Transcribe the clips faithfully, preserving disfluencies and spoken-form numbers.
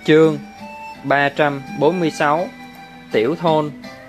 Chương ba trăm bốn mươi sáu. Tiểu thôn.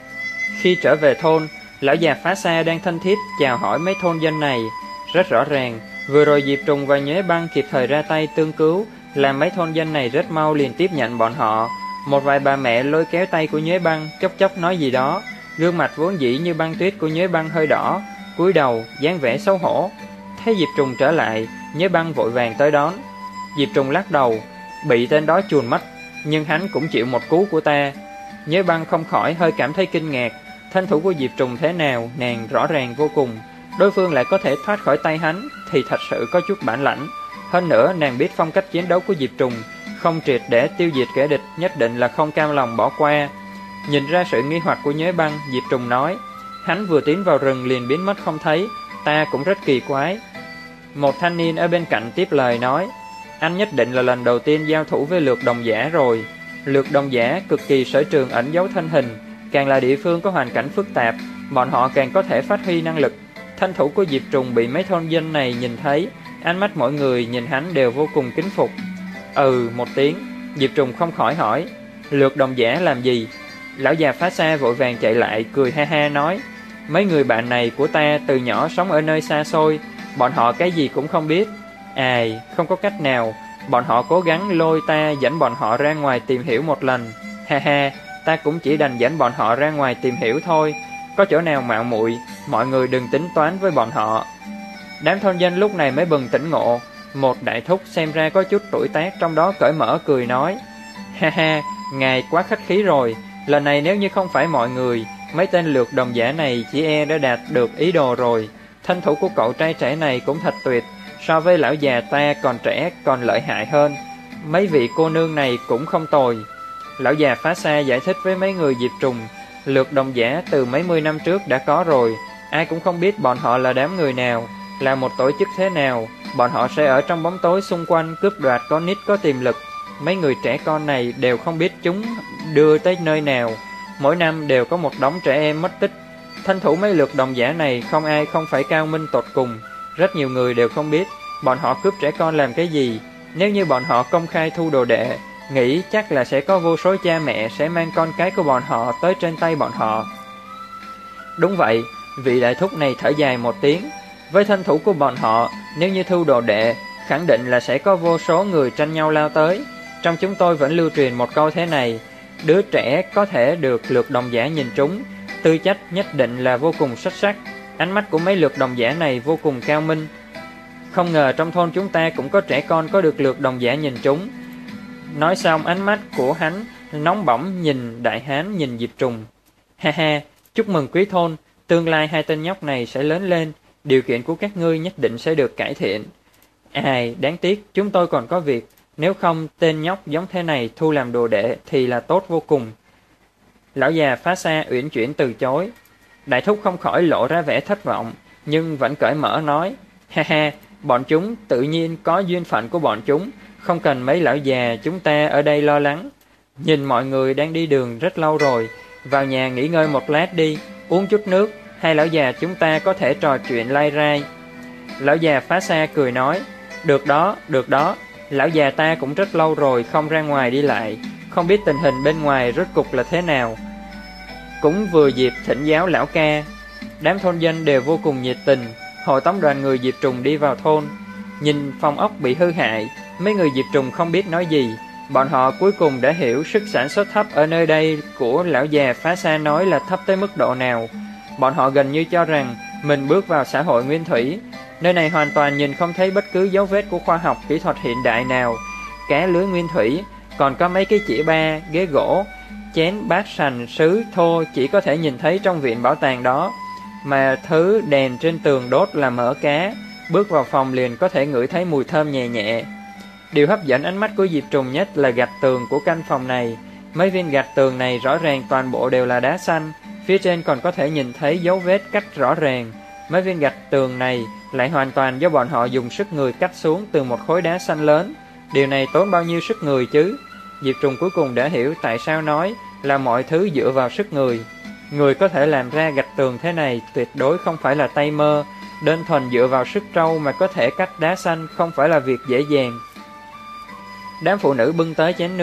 Khi trở về thôn, lão già Phá Xa đang thân thiết chào hỏi mấy thôn dân này. Rất rõ ràng, vừa rồi Diệp Trùng và Nhuế Băng kịp thời ra tay tương cứu, làm mấy thôn dân này rất mau liền tiếp nhận bọn họ. Một vài bà mẹ lôi kéo tay của Nhuế Băng, chốc chốc nói gì đó. Gương mặt vốn dĩ như băng tuyết của Nhuế Băng hơi đỏ, cúi đầu, dáng vẻ xấu hổ. Thấy Diệp Trùng trở lại, Nhuế Băng vội vàng tới đón. Diệp Trùng lắc đầu, bị tên đó chuồn mất, nhưng hắn cũng chịu một cú của ta. Nhuế Băng không khỏi hơi cảm thấy kinh ngạc. Thân thủ của Diệp Trùng thế nào, nàng rõ ràng vô cùng. Đối phương lại có thể thoát khỏi tay hắn, thì thật sự có chút bản lãnh. Hơn nữa, nàng biết phong cách chiến đấu của Diệp Trùng, không triệt để tiêu diệt kẻ địch, nhất định là không cam lòng bỏ qua. Nhìn ra sự nghi hoặc của Nhuế Băng, Diệp Trùng nói, hắn vừa tiến vào rừng liền biến mất không thấy, ta cũng rất kỳ quái. Một thanh niên ở bên cạnh tiếp lời nói, anh nhất định là lần đầu tiên giao thủ với lược đồng giả rồi. Lược đồng giả cực kỳ sở trường ẩn giấu thân hình, càng là địa phương có hoàn cảnh phức tạp, bọn họ càng có thể phát huy năng lực. Thân thủ của Diệp Trùng bị mấy thôn dân này nhìn thấy, ánh mắt mọi người nhìn hắn đều vô cùng kính phục. Ừ một tiếng, Diệp Trùng không khỏi hỏi, lược đồng giả làm gì? Lão già Phá Xa vội vàng chạy lại, cười ha ha nói, mấy người bạn này của ta từ nhỏ sống ở nơi xa xôi, bọn họ cái gì cũng không biết. Ai, không có cách nào, bọn họ cố gắng lôi ta dẫn bọn họ ra ngoài tìm hiểu một lần. Ha ha, ta cũng chỉ đành dẫn bọn họ ra ngoài tìm hiểu thôi. Có chỗ nào mạo muội, mọi người đừng tính toán với bọn họ. Đám thôn dân lúc này mới bừng tỉnh ngộ. Một đại thúc xem ra có chút tuổi tác trong đó cởi mở cười nói, ha ha, ngài quá khách khí rồi. Lần này nếu như không phải mọi người, mấy tên lược đồng giả này chỉ e đã đạt được ý đồ rồi. Thân thủ của cậu trai trẻ này cũng thật tuyệt, so với lão già ta còn trẻ còn lợi hại hơn. Mấy vị cô nương này cũng không tồi. Lão già Phá Xa giải thích với mấy người Diệp Trùng, lược đồng giả từ mấy mươi năm trước đã có rồi, ai cũng không biết bọn họ là đám người nào, là một tổ chức thế nào. Bọn họ sẽ ở trong bóng tối xung quanh cướp đoạt con nít có tiềm lực. Mấy người trẻ con này đều không biết chúng đưa tới nơi nào. Mỗi năm đều có một đống trẻ em mất tích. Thân thủ mấy lược đồng giả này không ai không phải cao minh tột cùng. Rất nhiều người đều không biết bọn họ cướp trẻ con làm cái gì. Nếu như bọn họ công khai thu đồ đệ, nghĩ chắc là sẽ có vô số cha mẹ sẽ mang con cái của bọn họ tới trên tay bọn họ. Đúng vậy, vị đại thúc này thở dài một tiếng. Với thân thủ của bọn họ, nếu như thu đồ đệ, khẳng định là sẽ có vô số người tranh nhau lao tới. Trong chúng tôi vẫn lưu truyền một câu thế này, đứa trẻ có thể được lược đồng giả nhìn trúng, tư chất nhất định là vô cùng xuất sắc. Ánh mắt của mấy lược đồng giả này vô cùng cao minh. Không ngờ trong thôn chúng ta cũng có trẻ con có được lược đồng giả nhìn trúng. Nói xong ánh mắt của hắn nóng bỏng nhìn đại hán nhìn Diệp Trùng. Ha ha, chúc mừng quý thôn, tương lai hai tên nhóc này sẽ lớn lên, điều kiện của các ngươi nhất định sẽ được cải thiện. Ai, đáng tiếc chúng tôi còn có việc, nếu không tên nhóc giống thế này thu làm đồ đệ thì là tốt vô cùng. Lão già Phá Xa uyển chuyển từ chối. Đại thúc không khỏi lộ ra vẻ thất vọng, nhưng vẫn cởi mở nói, ha ha, bọn chúng tự nhiên có duyên phận của bọn chúng, không cần mấy lão già chúng ta ở đây lo lắng. Nhìn mọi người đang đi đường rất lâu rồi, vào nhà nghỉ ngơi một lát đi, uống chút nước, hai lão già chúng ta có thể trò chuyện lai rai. Lão già Phá Xa cười nói, được đó, được đó, lão già ta cũng rất lâu rồi không ra ngoài đi lại, không biết tình hình bên ngoài rốt cục là thế nào. Cũng vừa dịp thỉnh giáo lão ca. Đám thôn dân đều vô cùng nhiệt tình, hộ tống đoàn người Diệp Trùng đi vào thôn. Nhìn phòng ốc bị hư hại, mấy người Diệp Trùng không biết nói gì. Bọn họ cuối cùng đã hiểu sức sản xuất thấp ở nơi đây của lão già Phá Xa nói là thấp tới mức độ nào. Bọn họ gần như cho rằng mình bước vào xã hội nguyên thủy. Nơi này hoàn toàn nhìn không thấy bất cứ dấu vết của khoa học kỹ thuật hiện đại nào. Cá lưới nguyên thủy, còn có mấy cái chĩa ba, ghế gỗ, chén bát sành sứ thô chỉ có thể nhìn thấy trong viện bảo tàng đó. Mà thứ đèn trên tường đốt là mỡ cá, bước vào phòng liền có thể ngửi thấy mùi thơm nhẹ nhẹ. Điều hấp dẫn ánh mắt của Diệp Trùng nhất là gạch tường của căn phòng này. Mấy viên gạch tường này rõ ràng toàn bộ đều là đá xanh, phía trên còn có thể nhìn thấy dấu vết cắt rõ ràng. Mấy viên gạch tường này lại hoàn toàn do bọn họ dùng sức người cắt xuống từ một khối đá xanh lớn. Điều này tốn bao nhiêu sức người chứ? Diệp Trùng cuối cùng đã hiểu tại sao nói là mọi thứ dựa vào sức người. Người có thể làm ra gạch tường thế này tuyệt đối không phải là tay mơ, đơn thuần dựa vào sức trâu mà có thể cắt đá xanh không phải là việc dễ dàng. Đám phụ nữ bưng tới chén nước,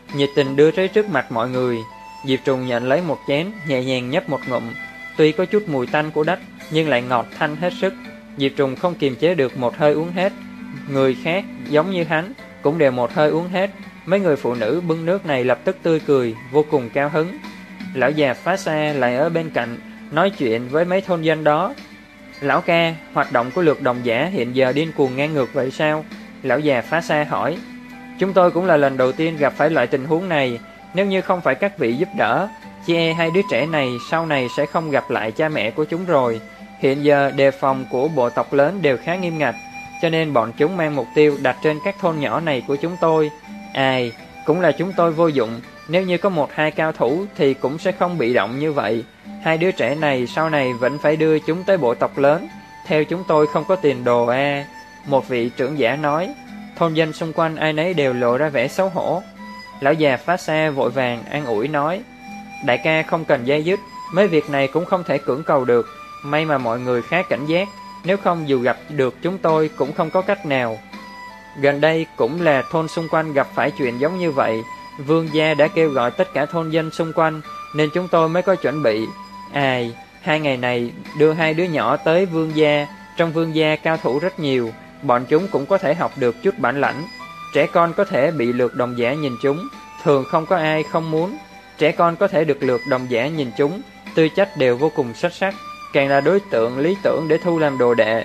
nhiệt tình đưa tới trước mặt mọi người. Diệp Trùng nhận lấy một chén, nhẹ nhàng nhấp một ngụm. Tuy có chút mùi tanh của đất, nhưng lại ngọt thanh hết sức. Diệp Trùng không kiềm chế được một hơi uống hết. Người khác giống như hắn cũng đều một hơi uống hết. Mấy người phụ nữ bưng nước này lập tức tươi cười, vô cùng cao hứng. Lão già Phá Xa lại ở bên cạnh nói chuyện với mấy thôn dân đó. Lão ca, hoạt động của lược đồng giả hiện giờ điên cuồng ngang ngược vậy sao? Lão già Phá Xa hỏi. Chúng tôi cũng là lần đầu tiên gặp phải loại tình huống này. Nếu như không phải các vị giúp đỡ, chỉ e hai đứa trẻ này sau này sẽ không gặp lại cha mẹ của chúng rồi. Hiện giờ đề phòng của bộ tộc lớn đều khá nghiêm ngặt, cho nên bọn chúng mang mục tiêu đặt trên các thôn nhỏ này của chúng tôi. Ai, cũng là chúng tôi vô dụng. Nếu như có một hai cao thủ thì cũng sẽ không bị động như vậy. Hai đứa trẻ này sau này vẫn phải đưa chúng tới bộ tộc lớn. Theo chúng tôi không có tiền đồ a à. Một vị trưởng giả nói. Thôn dân xung quanh ai nấy đều lộ ra vẻ xấu hổ. Lão già Phá Xa vội vàng an ủi nói. Đại ca không cần dây dứt, mấy việc này cũng không thể cưỡng cầu được. May mà mọi người khá cảnh giác, nếu không dù gặp được chúng tôi cũng không có cách nào. Gần đây cũng là thôn xung quanh gặp phải chuyện giống như vậy. Vương gia đã kêu gọi tất cả thôn dân xung quanh, nên chúng tôi mới có chuẩn bị. Ai, hai ngày này đưa hai đứa nhỏ tới vương gia. Trong vương gia cao thủ rất nhiều, bọn chúng cũng có thể học được chút bản lãnh. Trẻ con có thể bị lược đồng giả nhìn chúng, thường không có ai không muốn. Trẻ con có thể được lược đồng giả nhìn chúng, tư chất đều vô cùng xuất sắc, càng là đối tượng lý tưởng để thu làm đồ đệ.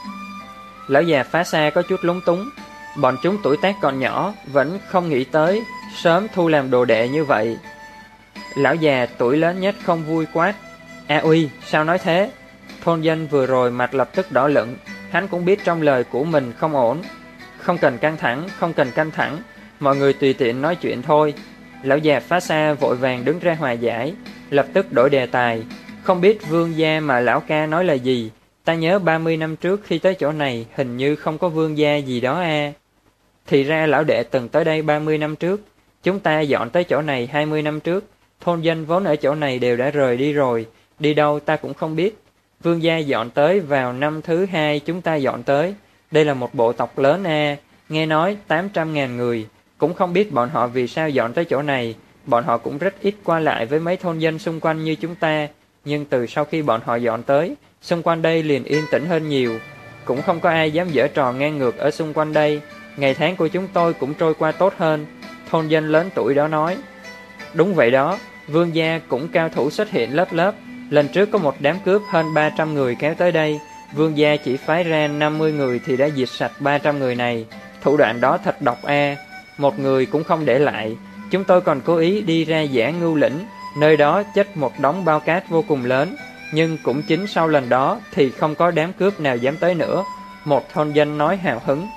Lão già Phá Xa có chút lúng túng. Bọn chúng tuổi tác còn nhỏ, vẫn không nghĩ tới sớm thu làm đồ đệ như vậy. Lão già tuổi lớn nhất không vui quát. A uy, sao nói thế? Thôn dân vừa rồi mặt lập tức đỏ lựng. Hắn cũng biết trong lời của mình không ổn. Không cần căng thẳng, không cần căng thẳng, mọi người tùy tiện nói chuyện thôi. Lão già Phá Xa vội vàng đứng ra hòa giải, lập tức đổi đề tài. Không biết vương gia mà lão ca nói là gì? Ta nhớ ba mươi năm trước khi tới chỗ này hình như không có vương gia gì đó a à. Thì ra lão đệ từng tới đây ba mươi năm trước. Chúng ta dọn tới chỗ này hai mươi năm trước. Thôn dân vốn ở chỗ này đều đã rời đi rồi. Đi đâu ta cũng không biết. Vương gia dọn tới vào năm thứ hai chúng ta dọn tới. Đây là một bộ tộc lớn a à. Nghe nói tám trăm ngàn người. Cũng không biết bọn họ vì sao dọn tới chỗ này. Bọn họ cũng rất ít qua lại với mấy thôn dân xung quanh như chúng ta. Nhưng từ sau khi bọn họ dọn tới, xung quanh đây liền yên tĩnh hơn nhiều. Cũng không có ai dám giở trò ngang ngược ở xung quanh đây. Ngày tháng của chúng tôi cũng trôi qua tốt hơn. Thôn dân lớn tuổi đó nói. Đúng vậy đó, vương gia cũng cao thủ xuất hiện lớp lớp. Lần trước có một đám cướp hơn ba trăm người kéo tới đây. Vương gia chỉ phái ra năm mươi người thì đã diệt sạch ba trăm người này. Thủ đoạn đó thật độc a à. Một người cũng không để lại. Chúng tôi còn cố ý đi ra Dã Ngưu Lĩnh, nơi đó chất một đống bao cát vô cùng lớn. Nhưng cũng chính sau lần đó thì không có đám cướp nào dám tới nữa. Một thôn dân nói hào hứng.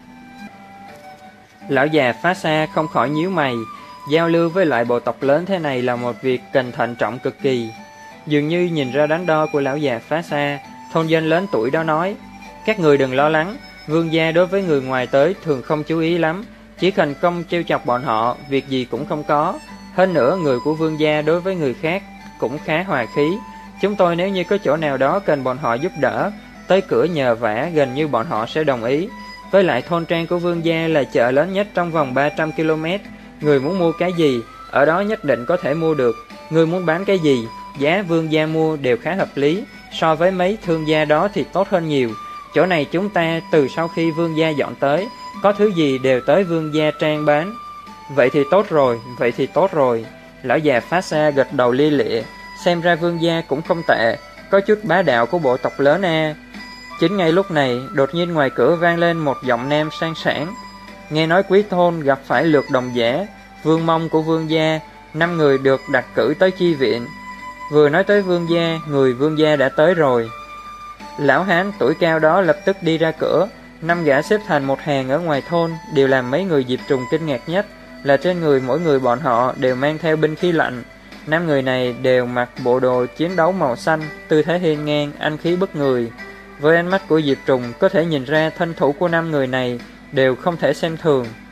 Lão già Phá Xa không khỏi nhíu mày. Giao lưu với loại bộ tộc lớn thế này là một việc cần thận trọng cực kỳ. Dường như nhìn ra đắn đo của lão già Phá Xa, thôn dân lớn tuổi đó nói. Các người đừng lo lắng, vương gia đối với người ngoài tới thường không chú ý lắm. Chỉ cần không trêu chọc bọn họ, việc gì cũng không có. Hơn nữa người của vương gia đối với người khác cũng khá hòa khí. Chúng tôi nếu như có chỗ nào đó cần bọn họ giúp đỡ, tới cửa nhờ vả gần như bọn họ sẽ đồng ý. Với lại thôn trang của vương gia là chợ lớn nhất trong vòng ba trăm ki lô mét. Người muốn mua cái gì, ở đó nhất định có thể mua được. Người muốn bán cái gì, giá vương gia mua đều khá hợp lý. So với mấy thương gia đó thì tốt hơn nhiều. Chỗ này chúng ta từ sau khi vương gia dọn tới, có thứ gì đều tới vương gia trang bán. Vậy thì tốt rồi, vậy thì tốt rồi. Lão già Phá Xa gật đầu lia lịa. Xem ra vương gia cũng không tệ, có chút bá đạo của bộ tộc lớn a à. Chính ngay lúc này, đột nhiên ngoài cửa vang lên một giọng nam sang sảng. Nghe nói quý thôn gặp phải lược đồng giả, vương mông của vương gia, năm người được đặt cử tới chi viện. Vừa nói tới vương gia, người vương gia đã tới rồi. Lão hán tuổi cao đó lập tức đi ra cửa. Năm gã xếp thành một hàng ở ngoài thôn. Điều làm mấy người Diệp Trùng kinh ngạc nhất là trên người mỗi người bọn họ đều mang theo binh khí lạnh. Năm người này đều mặc bộ đồ chiến đấu màu xanh, tư thế hiên ngang, anh khí bức người. Với ánh mắt của Diệp Trùng có thể nhìn ra thân thủ của năm người này đều không thể xem thường.